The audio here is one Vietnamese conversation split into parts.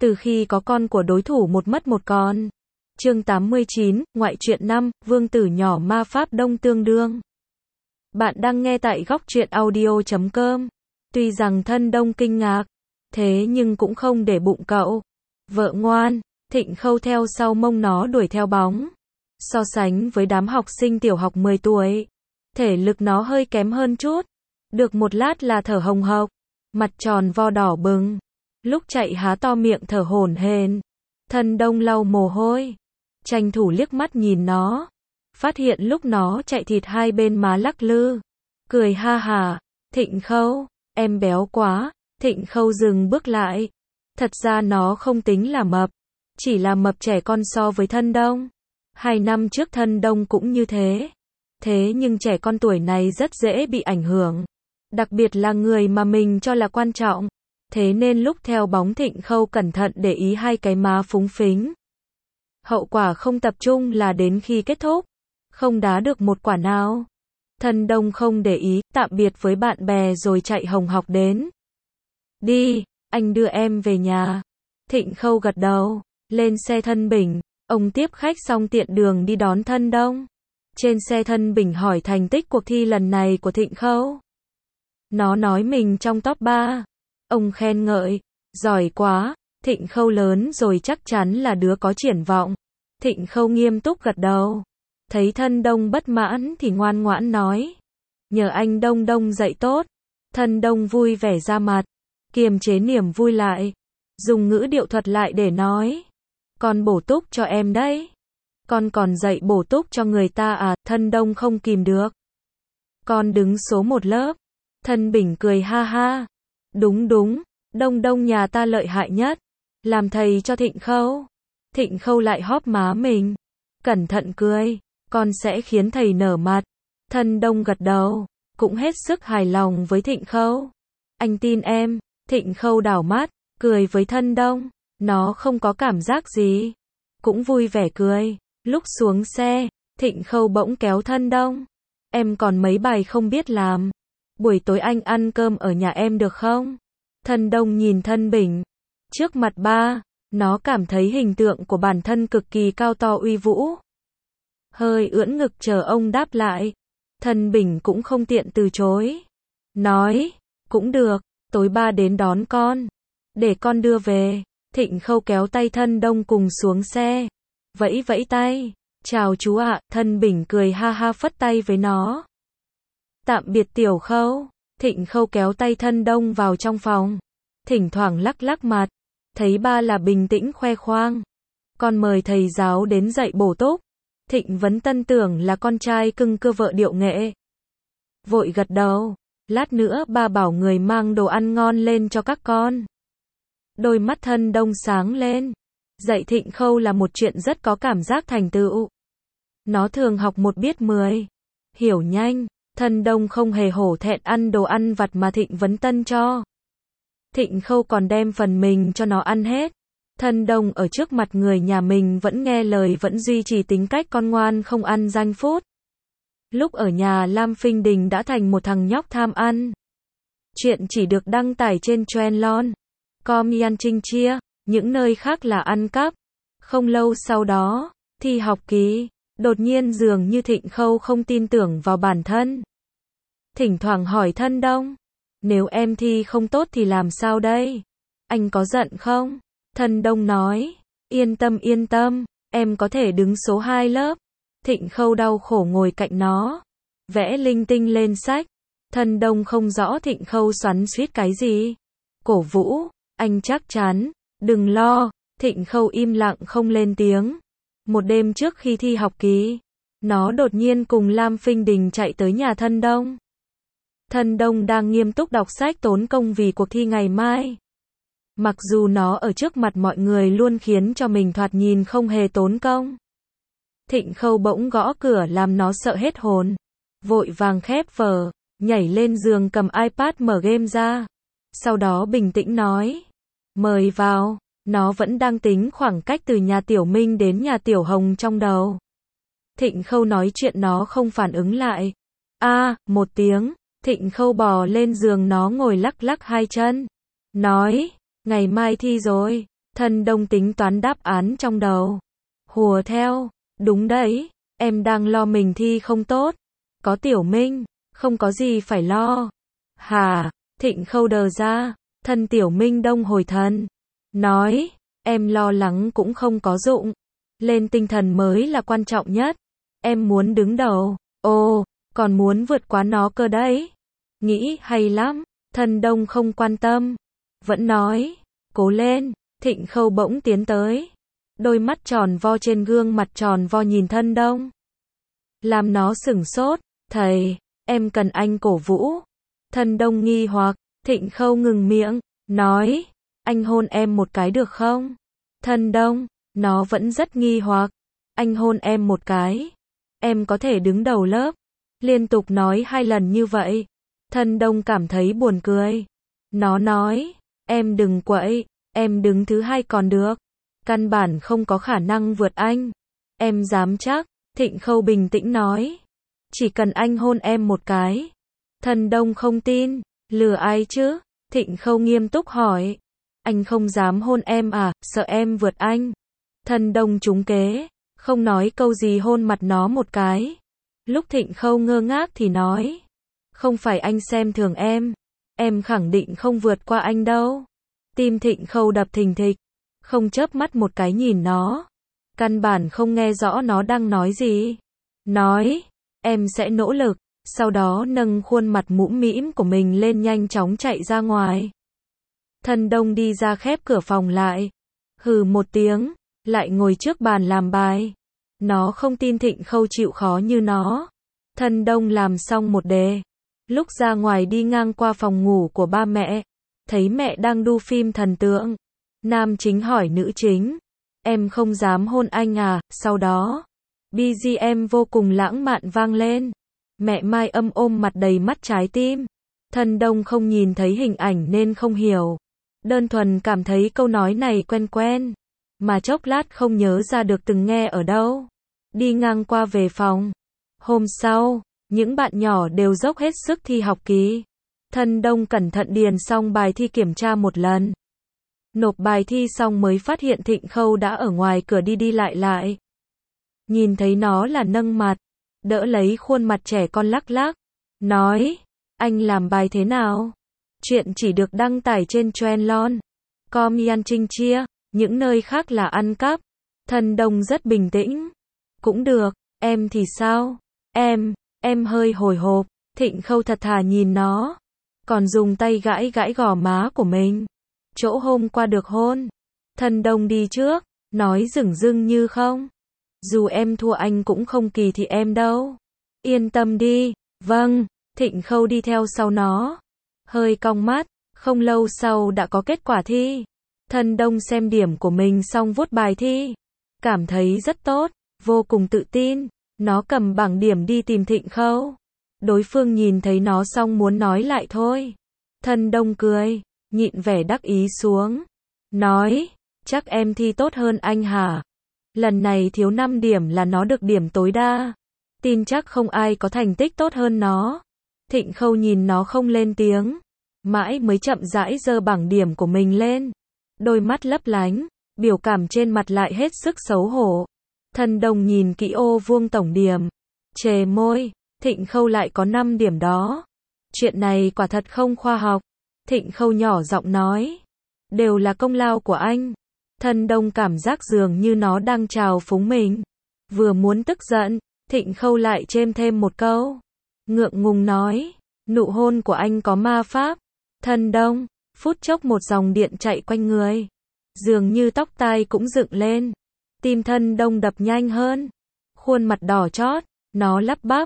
Từ khi có con của đối thủ một mất một còn. Chương 89, ngoại truyện 5, vương tử nhỏ ma pháp đông tương đương. Bạn đang nghe tại góc truyện audio.com. Tuy rằng thân Đông kinh ngạc, thế nhưng cũng không để bụng cậu. Vợ ngoan, Thịnh Khâu theo sau mông nó đuổi theo bóng. So sánh với đám học sinh tiểu học 10 tuổi, thể lực nó hơi kém hơn chút. Được một lát là thở hồng hộc, mặt tròn vo đỏ bừng. Lúc chạy há to miệng thở hổn hển. Thân Đông lau mồ hôi, tranh thủ liếc mắt nhìn nó, phát hiện lúc nó chạy thịt hai bên má lắc lư, cười ha hả. Thịnh Khâu, em béo quá. Thịnh Khâu dừng bước lại. Thật ra nó không tính là mập, chỉ là mập trẻ con so với thân Đông. 2 năm trước thân Đông cũng như thế. Thế nhưng trẻ con tuổi này rất dễ bị ảnh hưởng, đặc biệt là người mà mình cho là quan trọng. Thế nên lúc theo bóng Thịnh Khâu cẩn thận để ý hai cái má phúng phính. Hậu quả không tập trung là đến khi kết thúc, không đá được một quả nào. Thân Đông không để ý, tạm biệt với bạn bè rồi chạy hồng hộc đến. Đi, anh đưa em về nhà. Thịnh Khâu gật đầu, lên xe Thân Bình. Ông tiếp khách xong tiện đường đi đón thân Đông. Trên xe Thân Bình hỏi thành tích cuộc thi lần này của Thịnh Khâu. Nó nói mình trong top 3. Ông khen ngợi, giỏi quá, Thịnh Khâu lớn rồi chắc chắn là đứa có triển vọng. Thịnh Khâu nghiêm túc gật đầu. Thấy thân Đông bất mãn thì ngoan ngoãn nói, nhờ anh Đông Đông dạy tốt. Thân Đông vui vẻ ra mặt, kiềm chế niềm vui lại, dùng ngữ điệu thuật lại để nói, con bổ túc cho em đấy. Con còn dạy bổ túc cho người ta à? Thân Đông không kìm được. Con đứng số 1 lớp. Thân Bình cười ha ha. Đúng đúng, Đông Đông nhà ta lợi hại nhất. Làm thầy cho Thịnh Khâu. Thịnh Khâu lại hóp má mình, cẩn thận cười, con sẽ khiến thầy nở mặt. Thân Đông gật đầu, cũng hết sức hài lòng với Thịnh Khâu. Anh tin em. Thịnh Khâu đảo mắt, cười với thân Đông. Nó không có cảm giác gì, cũng vui vẻ cười. Lúc xuống xe, Thịnh Khâu bỗng kéo thân Đông. Em còn mấy bài không biết làm. Buổi tối anh ăn cơm ở nhà em được không? Thân Đông nhìn Thân Bình. Trước mặt ba, nó cảm thấy hình tượng của bản thân cực kỳ cao to uy vũ. Hơi ưỡn ngực chờ ông đáp lại. Thân Bình cũng không tiện từ chối. Nói, cũng được, tối ba đến đón con. Để con đưa về. Thịnh Khâu kéo tay Thân Đông cùng xuống xe. Vẫy vẫy tay. Chào chú ạ. Thân Bình cười ha ha phất tay với nó. Tạm biệt Tiểu Khâu. Thịnh Khâu kéo tay Thân Đông vào trong phòng. Thỉnh thoảng lắc lắc mặt. Thấy ba là bình tĩnh khoe khoang. Con mời thầy giáo đến dạy bổ túc. Thịnh Vấn Tân tưởng là con trai cưng cưa vợ điệu nghệ. Vội gật đầu. Lát nữa ba bảo người mang đồ ăn ngon lên cho các con. Đôi mắt Thân Đông sáng lên. Dạy Thịnh Khâu là một chuyện rất có cảm giác thành tựu. Nó thường học 1 biết 10. Hiểu nhanh. Thân Đông không hề hổ thẹn ăn đồ ăn vặt mà Thịnh Vấn Tân cho. Thịnh Khâu còn đem phần mình cho nó ăn hết. Thân Đông ở trước mặt người nhà mình vẫn nghe lời, vẫn duy trì tính cách con ngoan không ăn junk food. Lúc ở nhà Lam Phinh Đình đã thành một thằng nhóc tham ăn. Chuyện chỉ được đăng tải trên Trendlon, Com Trinh Chia, những nơi khác là ăn cắp. Không lâu sau đó, thi học kỳ, đột nhiên dường như Thịnh Khâu không tin tưởng vào bản thân. Thỉnh thoảng hỏi Thân Đông, nếu em thi không tốt thì làm sao đây? Anh có giận không? Thân Đông nói, yên tâm, em có thể đứng số 2 lớp. Thịnh Khâu đau khổ ngồi cạnh nó, vẽ linh tinh lên sách. Thân Đông không rõ Thịnh Khâu xoắn xuýt cái gì. Cổ vũ, anh chắc chắn, đừng lo. Thịnh Khâu im lặng không lên tiếng. Một đêm trước khi thi học kỳ, nó đột nhiên cùng Lam Phinh Đình chạy tới nhà Thân Đông. Thân Đông đang nghiêm túc đọc sách tốn công vì cuộc thi ngày mai. Mặc dù nó ở trước mặt mọi người luôn khiến cho mình thoạt nhìn không hề tốn công. Thịnh Khâu bỗng gõ cửa làm nó sợ hết hồn. Vội vàng khép vở, nhảy lên giường cầm iPad mở game ra. Sau đó bình tĩnh nói, mời vào. Nó vẫn đang tính khoảng cách từ nhà Tiểu Minh đến nhà Tiểu Hồng trong đầu. Thịnh Khâu nói chuyện nó không phản ứng lại. Một tiếng. Thịnh Khâu bò lên giường nó ngồi lắc lắc hai chân. Nói, ngày mai thi rồi. Thân Đông tính toán đáp án trong đầu. Hùa theo, đúng đấy, em đang lo mình thi không tốt. Có Tiểu Minh, không có gì phải lo. Hả, Thịnh Khâu đờ ra, thân Tiểu Minh Đông hồi thần. Nói, em lo lắng cũng không có dụng. Lên tinh thần mới là quan trọng nhất. Em muốn đứng đầu, ồ, còn muốn vượt qua nó cơ đấy. Nghĩ hay lắm, thân Đông không quan tâm. Vẫn nói, cố lên, Thịnh Khâu bỗng tiến tới. Đôi mắt tròn vo trên gương mặt tròn vo nhìn thân Đông. Làm nó sửng sốt, thầy, em cần anh cổ vũ. Thân Đông nghi hoặc, Thịnh Khâu ngừng miệng, nói, anh hôn em một cái được không? Thân Đông, nó vẫn rất nghi hoặc, anh hôn em một cái. Em có thể đứng đầu lớp. Liên tục nói 2 lần như vậy. Thân Đông cảm thấy buồn cười. Nó nói, em đừng quậy, em đứng thứ 2 còn được. Căn bản không có khả năng vượt anh. Em dám chắc, Thịnh Khâu bình tĩnh nói. Chỉ cần anh hôn em một cái. Thân Đông không tin, lừa ai chứ? Thịnh Khâu nghiêm túc hỏi. Anh không dám hôn em à, sợ em vượt anh. Thân Đông trúng kế, không nói câu gì hôn mặt nó một cái. Lúc Thịnh Khâu ngơ ngác thì nói. Không phải anh xem thường em khẳng định không vượt qua anh đâu. Tim Thịnh Khâu đập thình thịch, không chớp mắt một cái nhìn nó. Căn bản không nghe rõ nó đang nói gì. Nói, em sẽ nỗ lực, sau đó nâng khuôn mặt mũm mĩm của mình lên nhanh chóng chạy ra ngoài. Thân Đông đi ra khép cửa phòng lại. Hừ một tiếng, lại ngồi trước bàn làm bài. Nó không tin Thịnh Khâu chịu khó như nó. Thân Đông làm xong một đề. Lúc ra ngoài đi ngang qua phòng ngủ của ba mẹ, thấy mẹ đang đu phim thần tượng. Nam chính hỏi nữ chính, em không dám hôn anh à? Sau đó, BGM vô cùng lãng mạn vang lên. Mẹ Mai Âm ôm mặt đầy mắt trái tim. Thân Đông không nhìn thấy hình ảnh nên không hiểu. Đơn thuần cảm thấy câu nói này quen quen, mà chốc lát không nhớ ra được từng nghe ở đâu. Đi ngang qua về phòng. Hôm sau, những bạn nhỏ đều dốc hết sức thi học kỳ. Thân Đông cẩn thận điền xong bài thi kiểm tra một lần. Nộp bài thi xong mới phát hiện Thịnh Khâu đã ở ngoài cửa đi đi lại lại. Nhìn thấy nó là nâng mặt, đỡ lấy khuôn mặt trẻ con lắc lắc. Nói, anh làm bài thế nào? Chuyện chỉ được đăng tải trên Trendlon.com Yan Trinh chia, những nơi khác là ăn cắp. Thân Đông rất bình tĩnh. Cũng được, em thì sao? Em hơi hồi hộp. Thịnh Khâu thật thà nhìn nó. Còn dùng tay gãi gãi gò má của mình. Chỗ hôm qua được hôn. Thân Đông đi trước, nói dửng dưng như không. Dù em thua anh cũng không kỳ thị em đâu. Yên tâm đi. Vâng, Thịnh Khâu đi theo sau nó. Hơi cong mắt, không lâu sau đã có kết quả thi. Thân Đông xem điểm của mình xong vuốt bài thi. Cảm thấy rất tốt, vô cùng tự tin. Nó cầm bảng điểm đi tìm Thịnh Khâu. Đối phương nhìn thấy nó xong muốn nói lại thôi. Thân Đông cười, nhịn vẻ đắc ý xuống. Nói, chắc em thi tốt hơn anh hả? Lần này thiếu 5 điểm là nó được điểm tối đa. Tin chắc không ai có thành tích tốt hơn nó. Thịnh Khâu nhìn nó không lên tiếng. Mãi mới chậm rãi giơ bảng điểm của mình lên. Đôi mắt lấp lánh, biểu cảm trên mặt lại hết sức xấu hổ. Thân Đông nhìn kỹ ô vuông tổng điểm. Chề môi, Thịnh Khâu lại có 5 điểm đó. Chuyện này quả thật không khoa học. Thịnh Khâu nhỏ giọng nói. Đều là công lao của anh. Thân Đông cảm giác dường như nó đang trào phúng mình. Vừa muốn tức giận, Thịnh Khâu lại chêm thêm một câu. Ngượng ngùng nói. Nụ hôn của anh có ma pháp. Thân Đông, phút chốc một dòng điện chạy quanh người. Dường như tóc tai cũng dựng lên. Tim Thân Đông đập nhanh hơn. Khuôn mặt đỏ chót, nó lắp bắp.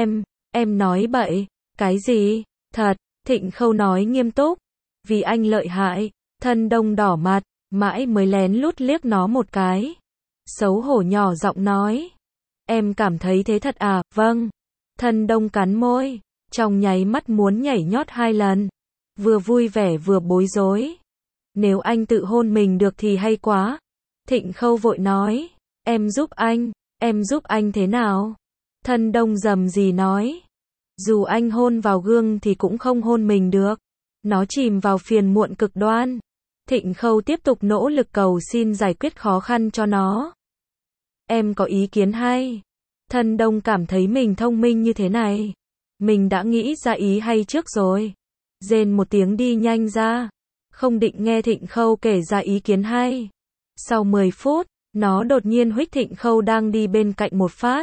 Em nói bậy. Cái gì? Thật, Thịnh Khâu nói nghiêm túc. Vì anh lợi hại. Thân Đông đỏ mặt, mãi mới lén lút liếc nó một cái. Xấu hổ nhỏ giọng nói. Em cảm thấy thế thật à? Vâng. Thân Đông cắn môi, trong nháy mắt muốn nhảy nhót 2 lần. Vừa vui vẻ vừa bối rối. Nếu anh tự hôn mình được thì hay quá. Thịnh Khâu vội nói. Em giúp anh thế nào? Thân Đông rầm rì nói. Dù anh hôn vào gương thì cũng không hôn mình được. Nó chìm vào phiền muộn cực đoan. Thịnh Khâu tiếp tục nỗ lực cầu xin giải quyết khó khăn cho nó. Em có ý kiến hay. Thần Đông cảm thấy mình thông minh như thế này. Mình đã nghĩ ra ý hay trước rồi. Rên một tiếng đi nhanh ra. Không định nghe Thịnh Khâu kể ra ý kiến hay. Sau 10 phút, nó đột nhiên huých Thịnh Khâu đang đi bên cạnh một phát.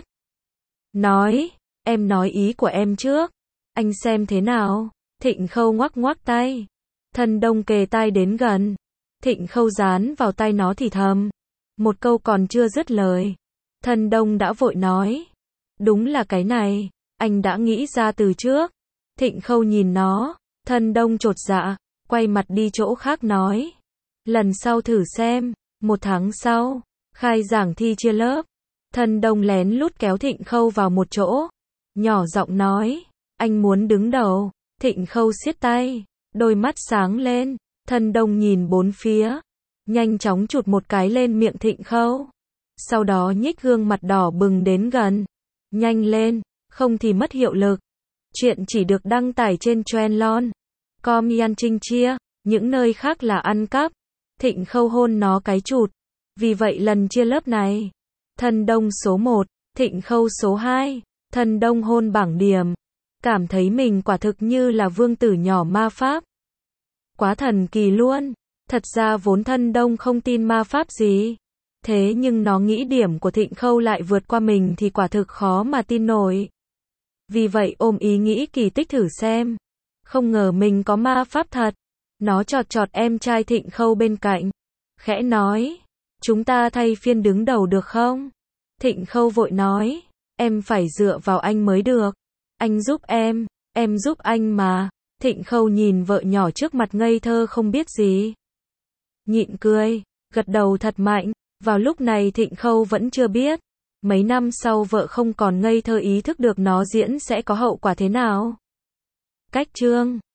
Nói, em nói ý của em trước. Anh xem thế nào. Thịnh Khâu ngoắc ngoắc tay. Thần Đông kề tai đến gần. Thịnh Khâu dán vào tay nó thì thầm. Một câu còn chưa dứt lời. Thần Đông đã vội nói. Đúng là cái này, anh đã nghĩ ra từ trước. Thịnh Khâu nhìn nó. Thần Đông chột dạ, quay mặt đi chỗ khác nói. Lần sau thử xem. 1 tháng sau, khai giảng thi chia lớp. Thần Đông lén lút kéo Thịnh Khâu vào một chỗ. Nhỏ giọng nói. Anh muốn đứng đầu. Thịnh Khâu siết tay. Đôi mắt sáng lên. Thần Đông nhìn bốn phía. Nhanh chóng chụt một cái lên miệng Thịnh Khâu. Sau đó nhích gương mặt đỏ bừng đến gần. Nhanh lên, không thì mất hiệu lực. Chuyện chỉ được đăng tải trên Trendlon.com Yan Trinh Chia, những nơi khác là ăn cắp. Thịnh Khâu hôn nó cái chụt. Vì vậy lần chia lớp này, Thần Đông số 1, Thịnh Khâu số 2, Thần Đông hôn bảng điểm. Cảm thấy mình quả thực như là vương tử nhỏ ma pháp. Quá thần kỳ luôn. Thật ra vốn Thần Đông không tin ma pháp gì. Thế nhưng nó nghĩ điểm của Thịnh Khâu lại vượt qua mình thì quả thực khó mà tin nổi. Vì vậy ôm ý nghĩ kỳ tích thử xem. Không ngờ mình có ma pháp thật. Nó chọt chọt em trai Thịnh Khâu bên cạnh. Khẽ nói. Chúng ta thay phiên đứng đầu được không? Thịnh Khâu vội nói. Em phải dựa vào anh mới được. Anh giúp em giúp anh mà. Thịnh Khâu nhìn vợ nhỏ trước mặt ngây thơ không biết gì. Nhịn cười, gật đầu thật mạnh. Vào lúc này Thịnh Khâu vẫn chưa biết. Mấy năm sau vợ không còn ngây thơ ý thức được nó diễn sẽ có hậu quả thế nào. Cách chương